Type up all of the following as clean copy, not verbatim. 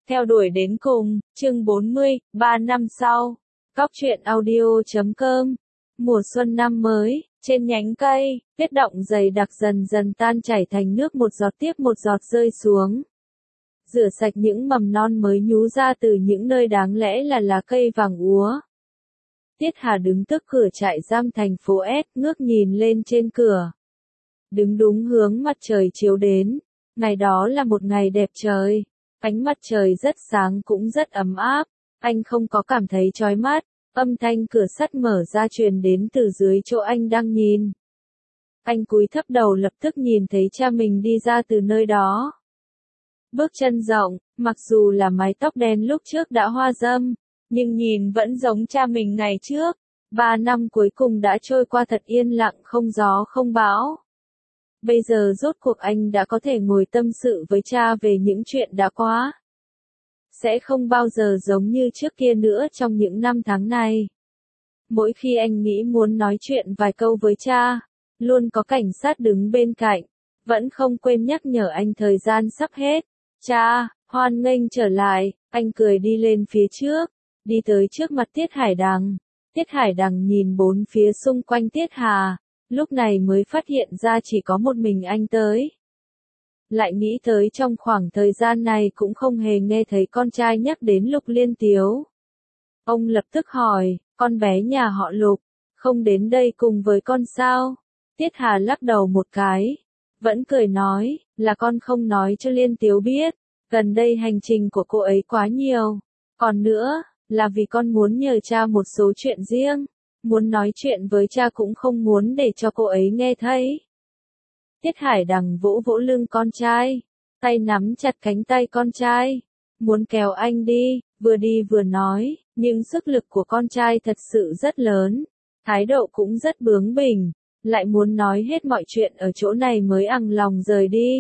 Theo đuổi đến cùng, chương 40, 3 năm sau. Góc truyện audio.com. Mùa xuân năm mới, trên nhánh cây, tuyết động dày đặc dần dần tan chảy thành nước, một giọt tiếp một giọt rơi xuống. Rửa sạch những mầm non mới nhú ra từ những nơi đáng lẽ là lá cây vàng úa. Tiết Hà đứng trước cửa trại giam thành phố S, ngước nhìn lên trên cửa. Đứng đúng hướng mặt trời chiếu đến. Ngày đó là một ngày đẹp trời. Ánh mặt trời rất sáng cũng rất ấm áp. Anh không có cảm thấy chói mắt. Âm thanh cửa sắt mở ra truyền đến từ dưới chỗ anh đang nhìn. Anh cúi thấp đầu, lập tức nhìn thấy cha mình đi ra từ nơi đó. Bước chân rộng, mặc dù là mái tóc đen lúc trước đã hoa râm, nhưng nhìn vẫn giống cha mình ngày trước. 3 năm cuối cùng đã trôi qua thật yên lặng, không gió không bão. Bây giờ rốt cuộc anh đã có thể ngồi tâm sự với cha về những chuyện đã qua. Sẽ không bao giờ giống như trước kia nữa trong những năm tháng này. Mỗi khi anh nghĩ muốn nói chuyện vài câu với cha, luôn có cảnh sát đứng bên cạnh, vẫn không quên nhắc nhở anh thời gian sắp hết. Cha, hoan nghênh trở lại, anh cười đi lên phía trước, đi tới trước mặt Tiết Hải Đằng. Tiết Hải Đằng nhìn bốn phía xung quanh Tiết Hà, lúc này mới phát hiện ra chỉ có một mình anh tới. Lại nghĩ tới trong khoảng thời gian này cũng không hề nghe thấy con trai nhắc đến Lục Liên Tiếu. Ông lập tức hỏi, con bé nhà họ Lục, không đến đây cùng với con sao? Tiết Hà lắc đầu một cái, vẫn cười nói, là con không nói cho Liên Tiếu biết, gần đây hành trình của cô ấy quá nhiều. Còn nữa, là vì con muốn nhờ cha một số chuyện riêng, muốn nói chuyện với cha cũng không muốn để cho cô ấy nghe thấy. Tiết Hải Đằng vỗ vỗ lưng con trai, tay nắm chặt cánh tay con trai, muốn kéo anh đi vừa nói, nhưng sức lực của con trai thật sự rất lớn, thái độ cũng rất bướng bỉnh, lại muốn nói hết mọi chuyện ở chỗ này mới ằng lòng rời đi.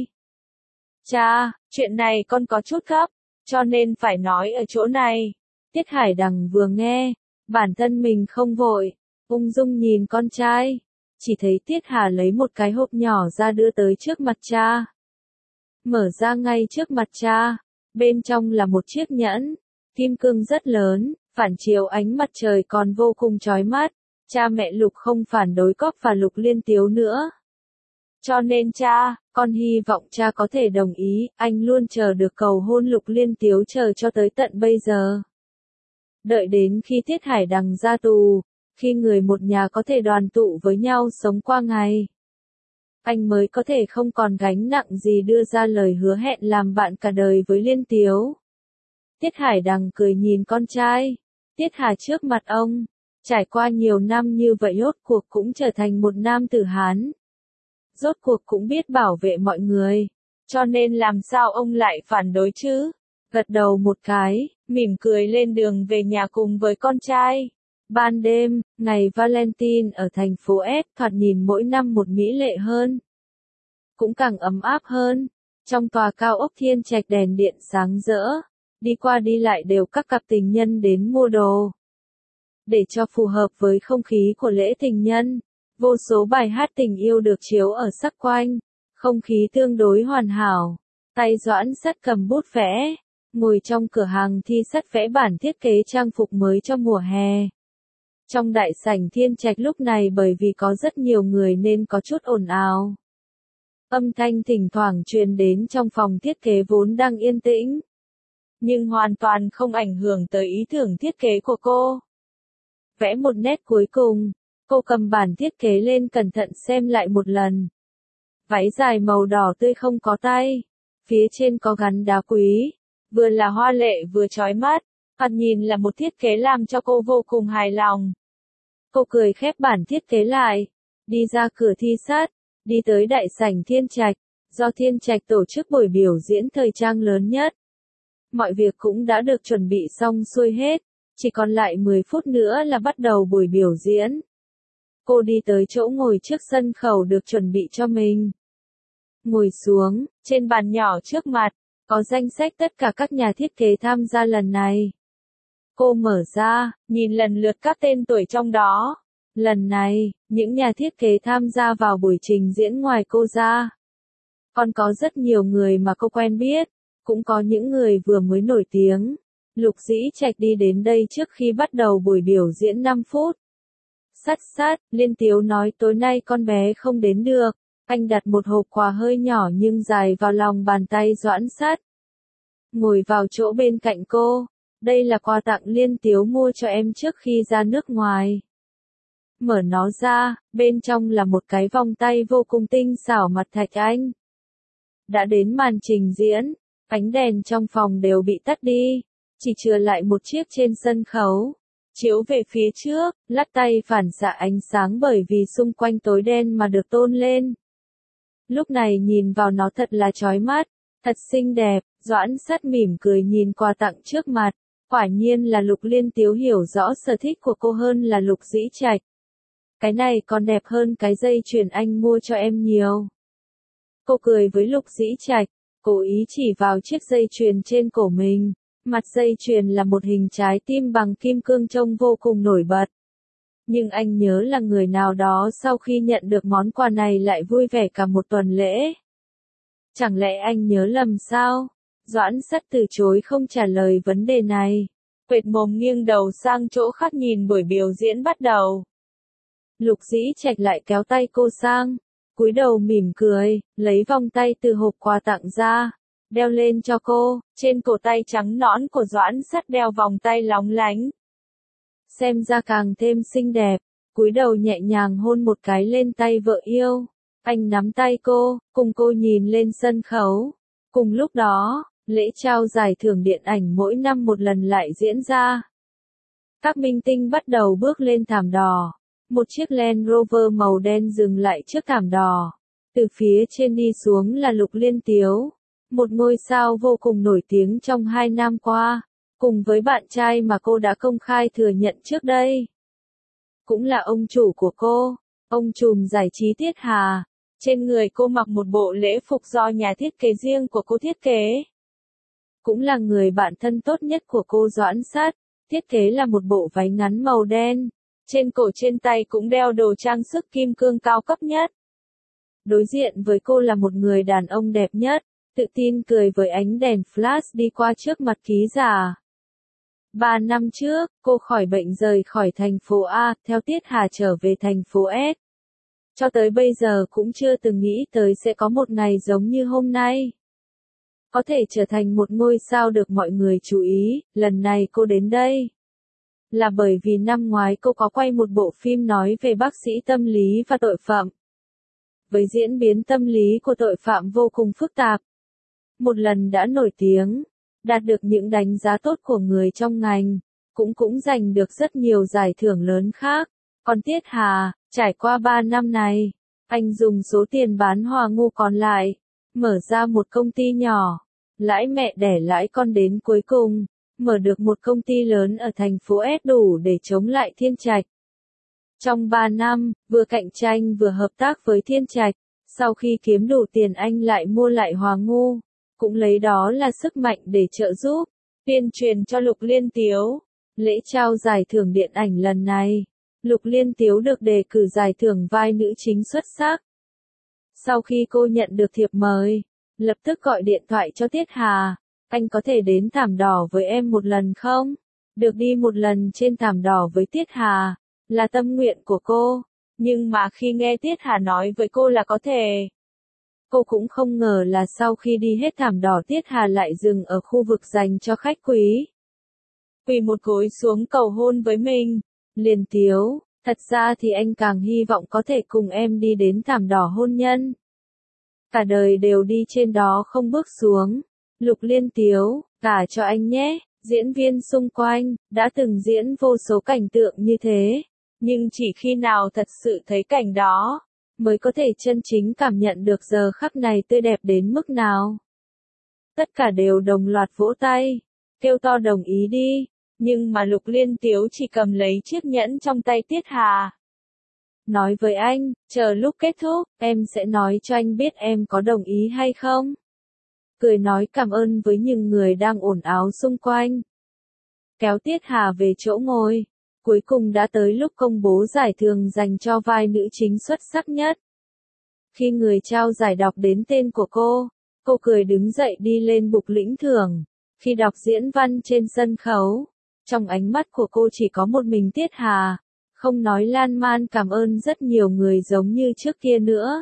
Cha, chuyện này con có chút gấp, cho nên phải nói ở chỗ này. Tiết Hải Đằng vừa nghe, bản thân mình không vội, ung dung nhìn con trai, chỉ thấy Tiết Hà lấy một cái hộp nhỏ ra đưa tới trước mặt cha. Mở ra ngay trước mặt cha, bên trong là một chiếc nhẫn, kim cương rất lớn, phản chiếu ánh mặt trời còn vô cùng chói mắt. Cha mẹ Lục không phản đối Cóc và Lục Liên Tiếu nữa. Cho nên cha, con hy vọng cha có thể đồng ý, anh luôn chờ được cầu hôn Lục Liên Tiếu chờ cho tới tận bây giờ. Đợi đến khi Tiết Hải Đằng ra tù, khi người một nhà có thể đoàn tụ với nhau sống qua ngày, anh mới có thể không còn gánh nặng gì đưa ra lời hứa hẹn làm bạn cả đời với Liên Tiếu. Tiết Hải Đằng cười nhìn con trai. Tiết Hà trước mặt ông, trải qua nhiều năm như vậy rốt cuộc cũng trở thành một nam tử Hán. Rốt cuộc cũng biết bảo vệ mọi người, cho nên làm sao ông lại phản đối chứ? Gật đầu một cái, mỉm cười lên đường về nhà cùng với con trai. Ban đêm, ngày Valentine ở thành phố S thoạt nhìn mỗi năm một mỹ lệ hơn. Cũng càng ấm áp hơn. Trong tòa cao ốc Thiên Trạch đèn điện sáng rỡ, đi qua đi lại đều các cặp tình nhân đến mua đồ. Để cho phù hợp với không khí của lễ tình nhân, vô số bài hát tình yêu được chiếu ở xung quanh, không khí tương đối hoàn hảo. Tay Doãn Sắt cầm bút vẽ, ngồi trong cửa hàng thi sắt vẽ bản thiết kế trang phục mới cho mùa hè. Trong đại sảnh Thiên Trạch lúc này bởi vì có rất nhiều người nên có chút ồn ào. Âm thanh thỉnh thoảng truyền đến trong phòng thiết kế vốn đang yên tĩnh, nhưng hoàn toàn không ảnh hưởng tới ý tưởng thiết kế của cô. Vẽ một nét cuối cùng, cô cầm bản thiết kế lên cẩn thận xem lại một lần. Váy dài màu đỏ tươi không có tay, phía trên có gắn đá quý, vừa là hoa lệ vừa chói mắt, thoạt nhìn là một thiết kế làm cho cô vô cùng hài lòng. Cô cười khép bản thiết kế lại, đi ra cửa thi sắt, đi tới đại sảnh Thiên Trạch, do Thiên Trạch tổ chức buổi biểu diễn thời trang lớn nhất. Mọi việc cũng đã được chuẩn bị xong xuôi hết, chỉ còn lại 10 phút nữa là bắt đầu buổi biểu diễn. Cô đi tới chỗ ngồi trước sân khấu được chuẩn bị cho mình. Ngồi xuống, trên bàn nhỏ trước mặt, có danh sách tất cả các nhà thiết kế tham gia lần này. Cô mở ra, nhìn lần lượt các tên tuổi trong đó. Lần này, những nhà thiết kế tham gia vào buổi trình diễn ngoài cô ra, còn có rất nhiều người mà cô quen biết. Cũng có những người vừa mới nổi tiếng. Lục Dĩ Trạch đi đến đây trước khi bắt đầu buổi biểu diễn 5 phút. Sắt, Liên Tiếu nói tối nay con bé không đến được. Anh đặt một hộp quà hơi nhỏ nhưng dài vào lòng bàn tay Doãn Sắt. Ngồi vào chỗ bên cạnh cô. Đây là quà tặng Liên Tiếu mua cho em trước khi ra nước ngoài. Mở nó ra, bên trong là một cái vòng tay vô cùng tinh xảo mặt thạch anh. Đã đến màn trình diễn, ánh đèn trong phòng đều bị tắt đi, chỉ chừa lại một chiếc trên sân khấu. Chiếu về phía trước, lắc tay phản xạ ánh sáng bởi vì xung quanh tối đen mà được tôn lên. Lúc này nhìn vào nó thật là chói mắt, thật xinh đẹp, Doãn Sắt mỉm cười nhìn quà tặng trước mặt. Quả nhiên là Lục Liên Tiếu hiểu rõ sở thích của cô hơn là Lục Dĩ Trạch. Cái này còn đẹp hơn cái dây chuyền anh mua cho em nhiều. Cô cười với Lục Dĩ Trạch, cố ý chỉ vào chiếc dây chuyền trên cổ mình. Mặt dây chuyền là một hình trái tim bằng kim cương trông vô cùng nổi bật. Nhưng anh nhớ là người nào đó sau khi nhận được món quà này lại vui vẻ cả một tuần lễ. Chẳng lẽ anh nhớ lầm sao? Doãn Sắt từ chối không trả lời vấn đề này. Quệt mồm nghiêng đầu sang chỗ khác nhìn buổi biểu diễn bắt đầu. Lục Dĩ Trạch lại kéo tay cô sang, cúi đầu mỉm cười, lấy vòng tay từ hộp quà tặng ra, đeo lên cho cô. Trên cổ tay trắng nõn của Doãn Sắt đeo vòng tay lóng lánh. Xem ra càng thêm xinh đẹp, cúi đầu nhẹ nhàng hôn một cái lên tay vợ yêu. Anh nắm tay cô, cùng cô nhìn lên sân khấu. Cùng lúc đó, lễ trao giải thưởng điện ảnh mỗi năm một lần lại diễn ra. Các minh tinh bắt đầu bước lên thảm đỏ. Một chiếc Land Rover màu đen dừng lại trước thảm đỏ. Từ phía trên đi xuống là Lục Liên Tiếu, một ngôi sao vô cùng nổi tiếng trong 2 năm qua, cùng với bạn trai mà cô đã công khai thừa nhận trước đây. Cũng là ông chủ của cô, ông trùm giải trí Tiết Hà. Trên người cô mặc một bộ lễ phục do nhà thiết kế riêng của cô thiết kế. Cũng là người bạn thân tốt nhất của cô Doãn Sắt, thiết kế là một bộ váy ngắn màu đen. Trên cổ trên tay cũng đeo đồ trang sức kim cương cao cấp nhất. Đối diện với cô là một người đàn ông đẹp nhất, tự tin cười với ánh đèn flash đi qua trước mặt ký giả. 3 năm trước, cô khỏi bệnh rời khỏi thành phố A, theo Tiết Hà trở về thành phố S. Cho tới bây giờ cũng chưa từng nghĩ tới sẽ có một ngày giống như hôm nay. Có thể trở thành một ngôi sao được mọi người chú ý, lần này cô đến đây là bởi vì năm ngoái cô có quay một bộ phim nói về bác sĩ tâm lý và tội phạm. Với diễn biến tâm lý của tội phạm vô cùng phức tạp. Một lần đã nổi tiếng, đạt được những đánh giá tốt của người trong ngành, cũng giành được rất nhiều giải thưởng lớn khác. Còn Tiết Hà, trải qua 3 năm này, anh dùng số tiền bán hòa ngu còn lại, mở ra một công ty nhỏ, lãi mẹ đẻ lãi con đến cuối cùng. Mở được một công ty lớn ở thành phố S đủ để chống lại Thiên Trạch. Trong 3 năm, vừa cạnh tranh vừa hợp tác với Thiên Trạch, sau khi kiếm đủ tiền anh lại mua lại Hòa Ngu, cũng lấy đó là sức mạnh để trợ giúp, tuyên truyền cho Lục Liên Tiếu. Lễ trao giải thưởng điện ảnh lần này, Lục Liên Tiếu được đề cử giải thưởng vai nữ chính xuất sắc. Sau khi cô nhận được thiệp mời, lập tức gọi điện thoại cho Tiết Hà. Anh có thể đến thảm đỏ với em một lần không? Được đi một lần trên thảm đỏ với Tiết Hà, là tâm nguyện của cô. Nhưng mà khi nghe Tiết Hà nói với cô là có thể, cô cũng không ngờ là sau khi đi hết thảm đỏ Tiết Hà lại dừng ở khu vực dành cho khách quý. Quỳ một gối xuống cầu hôn với mình. Liên Tiếu, thật ra thì anh càng hy vọng có thể cùng em đi đến thảm đỏ hôn nhân. Cả đời đều đi trên đó không bước xuống. Lục Liên Tiếu, cả cho anh nhé. Diễn viên xung quanh, đã từng diễn vô số cảnh tượng như thế. Nhưng chỉ khi nào thật sự thấy cảnh đó, mới có thể chân chính cảm nhận được giờ khắc này tươi đẹp đến mức nào. Tất cả đều đồng loạt vỗ tay, kêu to đồng ý đi. Nhưng mà Lục Liên Tiếu chỉ cầm lấy chiếc nhẫn trong tay Tiết Hà. Nói với anh, chờ lúc kết thúc, em sẽ nói cho anh biết em có đồng ý hay không. Cười nói cảm ơn với những người đang ồn ào xung quanh. Kéo Tiết Hà về chỗ ngồi. Cuối cùng đã tới lúc công bố giải thưởng dành cho vai nữ chính xuất sắc nhất. Khi người trao giải đọc đến tên của cô Cô cười đứng dậy đi lên bục lĩnh thưởng. Khi đọc diễn văn trên sân khấu, trong ánh mắt của cô chỉ có một mình Tiết Hà, không nói lan man cảm ơn rất nhiều người giống như trước kia nữa.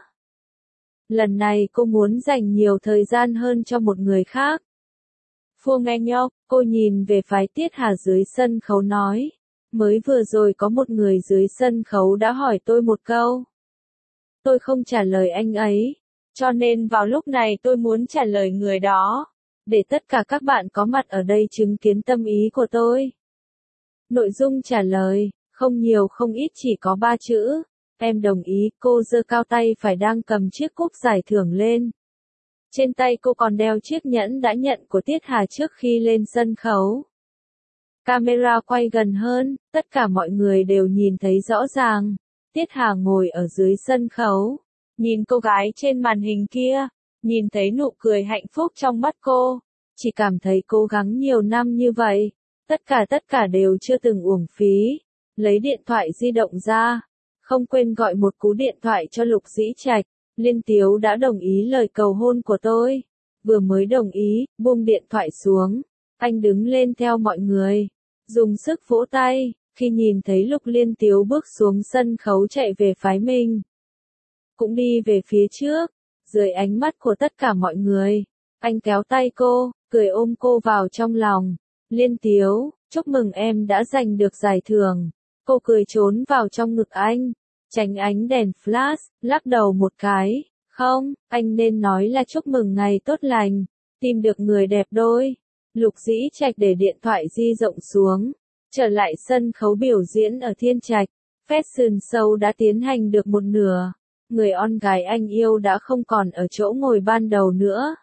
Lần này cô muốn dành nhiều thời gian hơn cho một người khác. Phu nghe nhóc, cô nhìn về phái Tiết Hà dưới sân khấu nói. Mới vừa rồi có một người dưới sân khấu đã hỏi tôi một câu. Tôi không trả lời anh ấy, cho nên vào lúc này tôi muốn trả lời người đó, để tất cả các bạn có mặt ở đây chứng kiến tâm ý của tôi. Nội dung trả lời, không nhiều không ít chỉ có 3 chữ. Em đồng ý. Cô giơ cao tay phải đang cầm chiếc cúp giải thưởng lên. Trên tay cô còn đeo chiếc nhẫn đã nhận của Tiết Hà trước khi lên sân khấu. Camera quay gần hơn, tất cả mọi người đều nhìn thấy rõ ràng. Tiết Hà ngồi ở dưới sân khấu, nhìn cô gái trên màn hình kia, nhìn thấy nụ cười hạnh phúc trong mắt cô, chỉ cảm thấy cố gắng nhiều năm như vậy, tất cả đều chưa từng uổng phí. Lấy điện thoại di động ra, không quên gọi một cú điện thoại cho Lục Dĩ Trạch. Liên Tiếu đã đồng ý lời cầu hôn của tôi. Vừa mới đồng ý, buông điện thoại xuống, anh đứng lên theo mọi người, dùng sức vỗ tay, khi nhìn thấy Lục Liên Tiếu bước xuống sân khấu chạy về phái mình. Cũng đi về phía trước, dưới ánh mắt của tất cả mọi người, anh kéo tay cô, cười ôm cô vào trong lòng. Liên Tiếu, chúc mừng em đã giành được giải thưởng. Cô cười trốn vào trong ngực anh, tránh ánh đèn flash, lắc đầu một cái. Không, anh nên nói là chúc mừng ngày tốt lành, tìm được người đẹp đôi. Lục Dĩ Trạch để điện thoại di động xuống, trở lại sân khấu biểu diễn ở Thiên Trạch. Fashion show đã tiến hành được một nửa, người con gái anh yêu đã không còn ở chỗ ngồi ban đầu nữa.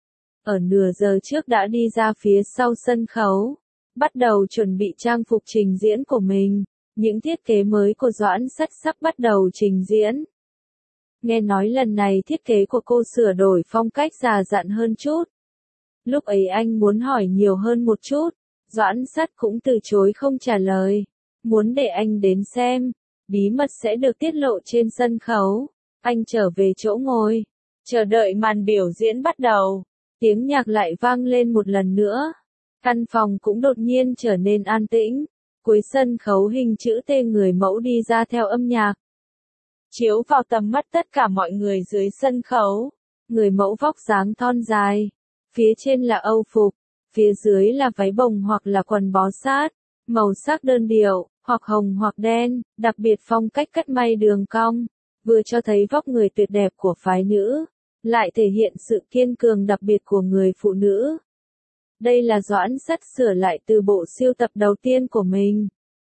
Ở nửa giờ trước đã đi ra phía sau sân khấu, bắt đầu chuẩn bị trang phục trình diễn của mình. Những thiết kế mới của Doãn Sắt sắp bắt đầu trình diễn. Nghe nói lần này thiết kế của cô sửa đổi phong cách già dặn hơn chút. Lúc ấy anh muốn hỏi nhiều hơn một chút, Doãn Sắt cũng từ chối không trả lời. Muốn để anh đến xem, bí mật sẽ được tiết lộ trên sân khấu. Anh trở về chỗ ngồi, chờ đợi màn biểu diễn bắt đầu. Tiếng nhạc lại vang lên một lần nữa. Căn phòng cũng đột nhiên trở nên an tĩnh. Cuối sân khấu hình chữ T người mẫu đi ra theo âm nhạc, chiếu vào tầm mắt tất cả mọi người dưới sân khấu. Người mẫu vóc dáng thon dài, phía trên là âu phục, phía dưới là váy bồng hoặc là quần bó sát, màu sắc đơn điệu, hoặc hồng hoặc đen, đặc biệt phong cách cắt may đường cong, vừa cho thấy vóc người tuyệt đẹp của phái nữ, lại thể hiện sự kiên cường đặc biệt của người phụ nữ. Đây là Doãn Sắt sửa lại từ bộ sưu tập đầu tiên của mình.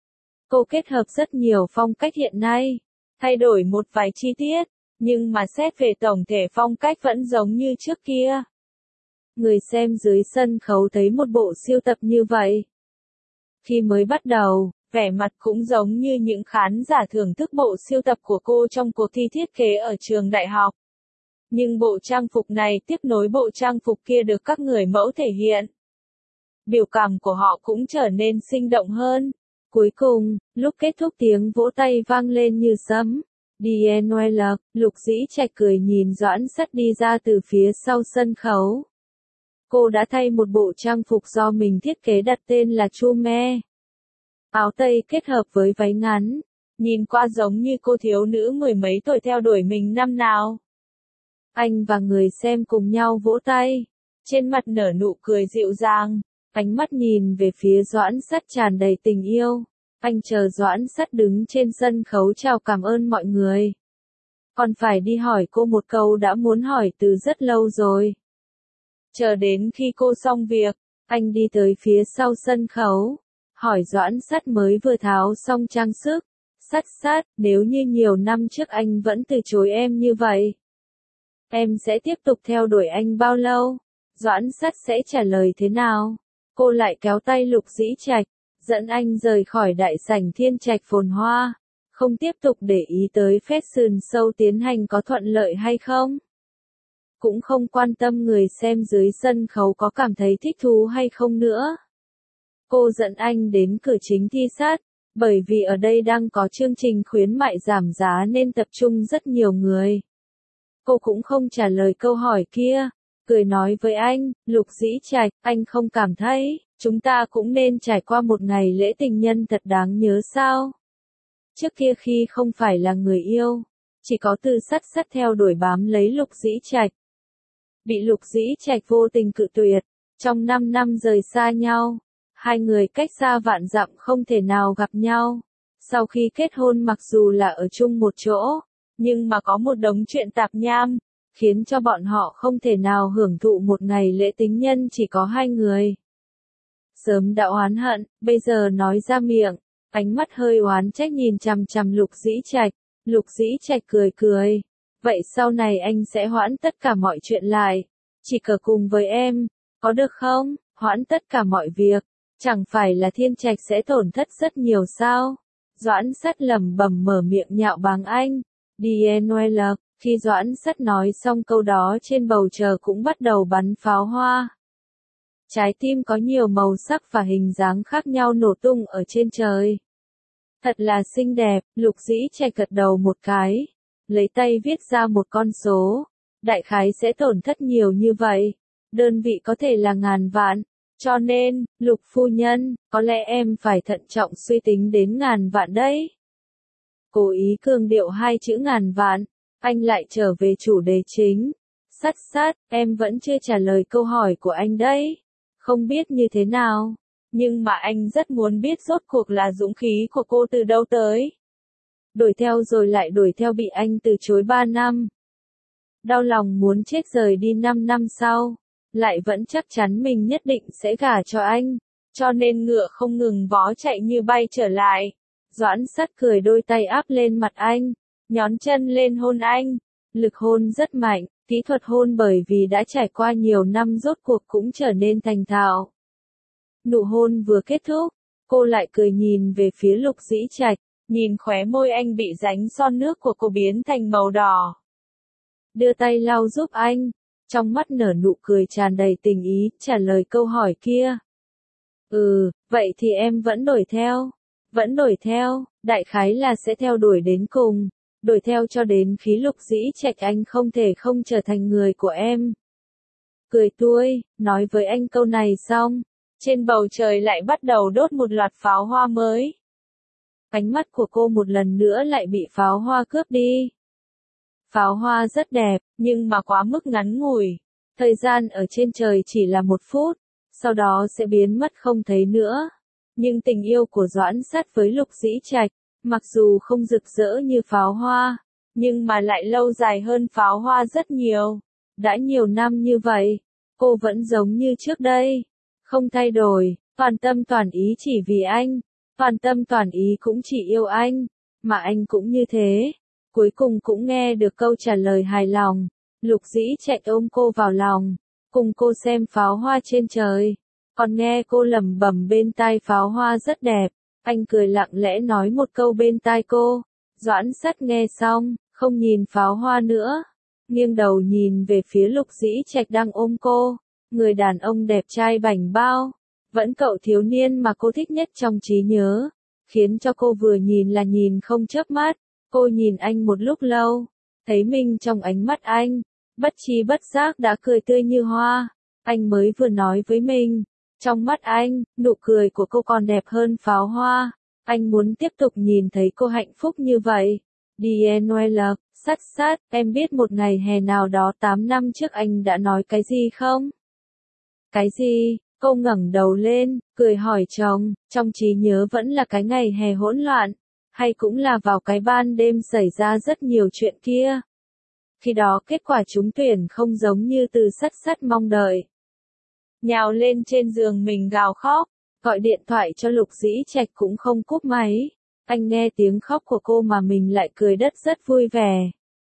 Cô kết hợp rất nhiều phong cách hiện nay, thay đổi một vài chi tiết, nhưng mà xét về tổng thể phong cách vẫn giống như trước kia. Người xem dưới sân khấu thấy một bộ sưu tập như vậy. Khi mới bắt đầu, vẻ mặt cũng giống như những khán giả thưởng thức bộ sưu tập của cô trong cuộc thi thiết kế ở trường đại học. Nhưng bộ trang phục này tiếp nối bộ trang phục kia được các người mẫu thể hiện. Biểu cảm của họ cũng trở nên sinh động hơn. Cuối cùng, lúc kết thúc tiếng vỗ tay vang lên như sấm. DNL, Lục Dĩ Trạch cười nhìn Doãn Sắt đi ra từ phía sau sân khấu. Cô đã thay một bộ trang phục do mình thiết kế đặt tên là Chu Me. Áo tây kết hợp với váy ngắn, nhìn qua giống như cô thiếu nữ mười mấy tuổi theo đuổi mình năm nào. Anh và người xem cùng nhau vỗ tay, trên mặt nở nụ cười dịu dàng. Ánh mắt nhìn về phía Doãn Sắt tràn đầy tình yêu. Anh chờ Doãn Sắt đứng trên sân khấu chào cảm ơn mọi người. Còn phải đi hỏi cô một câu đã muốn hỏi từ rất lâu rồi. Chờ đến khi cô xong việc, anh đi tới phía sau sân khấu, hỏi Doãn Sắt mới vừa tháo xong trang sức. Sắt, nếu như nhiều năm trước anh vẫn từ chối em như vậy, em sẽ tiếp tục theo đuổi anh bao lâu? Doãn Sắt sẽ trả lời thế nào? Cô lại kéo tay Lục Dĩ Trạch, dẫn anh rời khỏi đại sảnh Thiên Trạch phồn hoa, không tiếp tục để ý tới fashion show tiến hành có thuận lợi hay không. Cũng không quan tâm người xem dưới sân khấu có cảm thấy thích thú hay không nữa. Cô dẫn anh đến cửa chính thi sát, bởi vì ở đây đang có chương trình khuyến mại giảm giá nên tập trung rất nhiều người. Cô cũng không trả lời câu hỏi kia, cười nói với anh, Lục Dĩ Trạch, anh không cảm thấy, chúng ta cũng nên trải qua một ngày lễ tình nhân thật đáng nhớ sao? Trước kia khi không phải là người yêu, chỉ có Từ Sắt Sắt theo đuổi bám lấy Lục Dĩ Trạch. Bị Lục Dĩ Trạch vô tình cự tuyệt, trong 5 năm rời xa nhau, hai người cách xa vạn dặm không thể nào gặp nhau. Sau khi kết hôn mặc dù là ở chung một chỗ, nhưng mà có một đống chuyện tạp nham, khiến cho bọn họ không thể nào hưởng thụ một ngày lễ tình nhân chỉ có hai người. Sớm đã oán hận, bây giờ nói ra miệng, ánh mắt hơi oán trách nhìn chằm chằm Lục Dĩ Trạch. Lục Dĩ Trạch cười cười, vậy sau này anh sẽ hoãn tất cả mọi chuyện lại, chỉ cờ cùng với em, có được không? Hoãn tất cả mọi việc, chẳng phải là Thiên Trạch sẽ tổn thất rất nhiều sao? Doãn Sắt lẩm bẩm mở miệng nhạo báng anh. DNL, khi Doãn Sắt nói xong câu đó trên bầu trời cũng bắt đầu bắn pháo hoa. Trái tim có nhiều màu sắc và hình dáng khác nhau nổ tung ở trên trời. Thật là xinh đẹp, Lục Dĩ Trạch gật đầu một cái, lấy tay viết ra một con số. Đại khái sẽ tổn thất nhiều như vậy. Đơn vị có thể là ngàn vạn. Cho nên, Lục phu nhân, có lẽ em phải thận trọng suy tính đến ngàn vạn đấy. Cố ý cường điệu hai chữ ngàn vạn, anh lại trở về chủ đề chính. Sắt Sắt, em vẫn chưa trả lời câu hỏi của anh đấy. Không biết như thế nào, nhưng mà anh rất muốn biết rốt cuộc là dũng khí của cô từ đâu tới. Đuổi theo rồi lại đuổi theo bị anh từ chối 3 năm. Đau lòng muốn chết rời đi 5 năm sau, lại vẫn chắc chắn mình nhất định sẽ gả cho anh, cho nên ngựa không ngừng vó chạy như bay trở lại. Doãn Sắt cười đôi tay áp lên mặt anh, nhón chân lên hôn anh, lực hôn rất mạnh, kỹ thuật hôn bởi vì đã trải qua nhiều năm rốt cuộc cũng trở nên thành thạo. Nụ hôn vừa kết thúc, cô lại cười nhìn về phía Lục Dĩ Trạch, nhìn khóe môi anh bị ránh son nước của cô biến thành màu đỏ. Đưa tay lau giúp anh, trong mắt nở nụ cười tràn đầy tình ý, trả lời câu hỏi kia. Vậy thì em vẫn đuổi theo. Vẫn đuổi theo, đại khái là sẽ theo đuổi đến cùng. Đuổi theo cho đến khi Lục Dĩ Trạch anh không thể không trở thành người của em. Cười tươi, nói với anh câu này xong, trên bầu trời lại bắt đầu đốt một loạt pháo hoa mới. Ánh mắt của cô một lần nữa lại bị pháo hoa cướp đi. Pháo hoa rất đẹp, nhưng mà quá mức ngắn ngủi. Thời gian ở trên trời chỉ là 1 phút, sau đó sẽ biến mất không thấy nữa. Nhưng tình yêu của Doãn Sắt với Lục Dĩ Trạch, mặc dù không rực rỡ như pháo hoa, nhưng mà lại lâu dài hơn pháo hoa rất nhiều. Đã nhiều năm như vậy, cô vẫn giống như trước đây, không thay đổi, toàn tâm toàn ý chỉ vì anh, toàn tâm toàn ý cũng chỉ yêu anh, mà anh cũng như thế. Cuối cùng cũng nghe được câu trả lời hài lòng. Lục Dĩ Trạch ôm cô vào lòng, cùng cô xem pháo hoa trên trời, còn nghe cô lẩm bẩm bên tai pháo hoa rất đẹp. Anh cười lặng lẽ nói một câu bên tai cô. Doãn Sắt nghe xong, không nhìn pháo hoa nữa, nghiêng đầu nhìn về phía Lục Dĩ Trạch đang ôm cô, người đàn ông đẹp trai bảnh bao, vẫn cậu thiếu niên mà cô thích nhất trong trí nhớ, khiến cho cô vừa nhìn là nhìn không chớp mắt. Cô nhìn anh một lúc lâu, thấy mình trong ánh mắt anh, bất tri bất giác đã cười tươi như hoa. Anh mới vừa nói với mình, trong mắt anh, nụ cười của cô còn đẹp hơn pháo hoa. Anh muốn tiếp tục nhìn thấy cô hạnh phúc như vậy. DNL, Sắt Sắt, em biết một ngày hè nào đó 8 năm trước anh đã nói cái gì không? Cái gì? Cô ngẩng đầu lên, cười hỏi chồng, trong trí nhớ vẫn là cái ngày hè hỗn loạn, hay cũng là vào cái ban đêm xảy ra rất nhiều chuyện kia. Khi đó kết quả trúng tuyển không giống như Từ Sắt Sắt mong đợi. Nhào lên trên giường mình gào khóc, gọi điện thoại cho Lục Dĩ Trạch cũng không cúp máy. Anh nghe tiếng khóc của cô mà mình lại cười đất rất vui vẻ.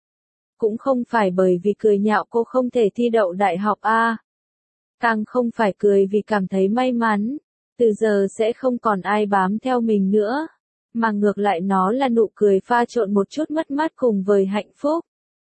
Cũng không phải bởi vì cười nhạo cô không thể thi đậu đại học A. Càng không phải cười vì cảm thấy may mắn, từ giờ sẽ không còn ai bám theo mình nữa. Mà ngược lại nó là nụ cười pha trộn một chút mất mát cùng với hạnh phúc.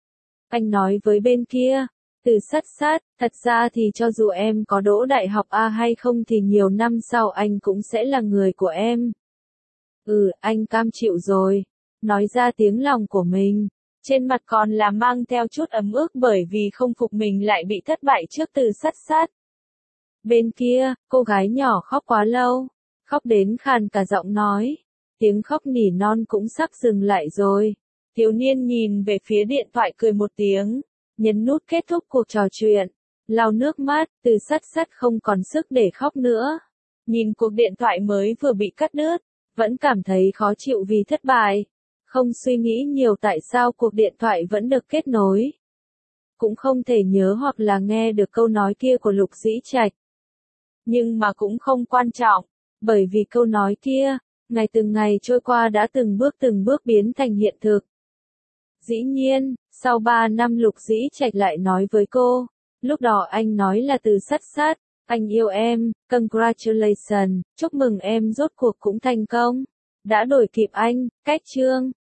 Anh nói với bên kia, Từ Sắt Sắt, thật ra thì cho dù em có đỗ đại học A hay không thì nhiều năm sau anh cũng sẽ là người của em. Anh cam chịu rồi, nói ra tiếng lòng của mình. Trên mặt còn là mang theo chút ấm ức bởi vì không phục mình lại bị thất bại trước Từ Sắt Sắt. Bên kia, cô gái nhỏ khóc quá lâu, khóc đến khàn cả giọng nói. Tiếng khóc nỉ non cũng sắp dừng lại rồi. Thiếu niên nhìn về phía điện thoại cười một tiếng, nhấn nút kết thúc cuộc trò chuyện. Lau nước mắt, Từ Sắt Sắt không còn sức để khóc nữa. Nhìn cuộc điện thoại mới vừa bị cắt đứt, vẫn cảm thấy khó chịu vì thất bại. Không suy nghĩ nhiều tại sao cuộc điện thoại vẫn được kết nối. Cũng không thể nhớ hoặc là nghe được câu nói kia của Lục Dĩ Trạch. Nhưng mà cũng không quan trọng, bởi vì câu nói kia, ngày từng ngày trôi qua đã từng bước biến thành hiện thực. Dĩ nhiên, sau 3 năm Lục Dĩ Trạch lại nói với cô, lúc đó anh nói là Từ Sắt Sắt, anh yêu em, congratulations, chúc mừng em rốt cuộc cũng thành công, đã đuổi kịp anh, cách chương.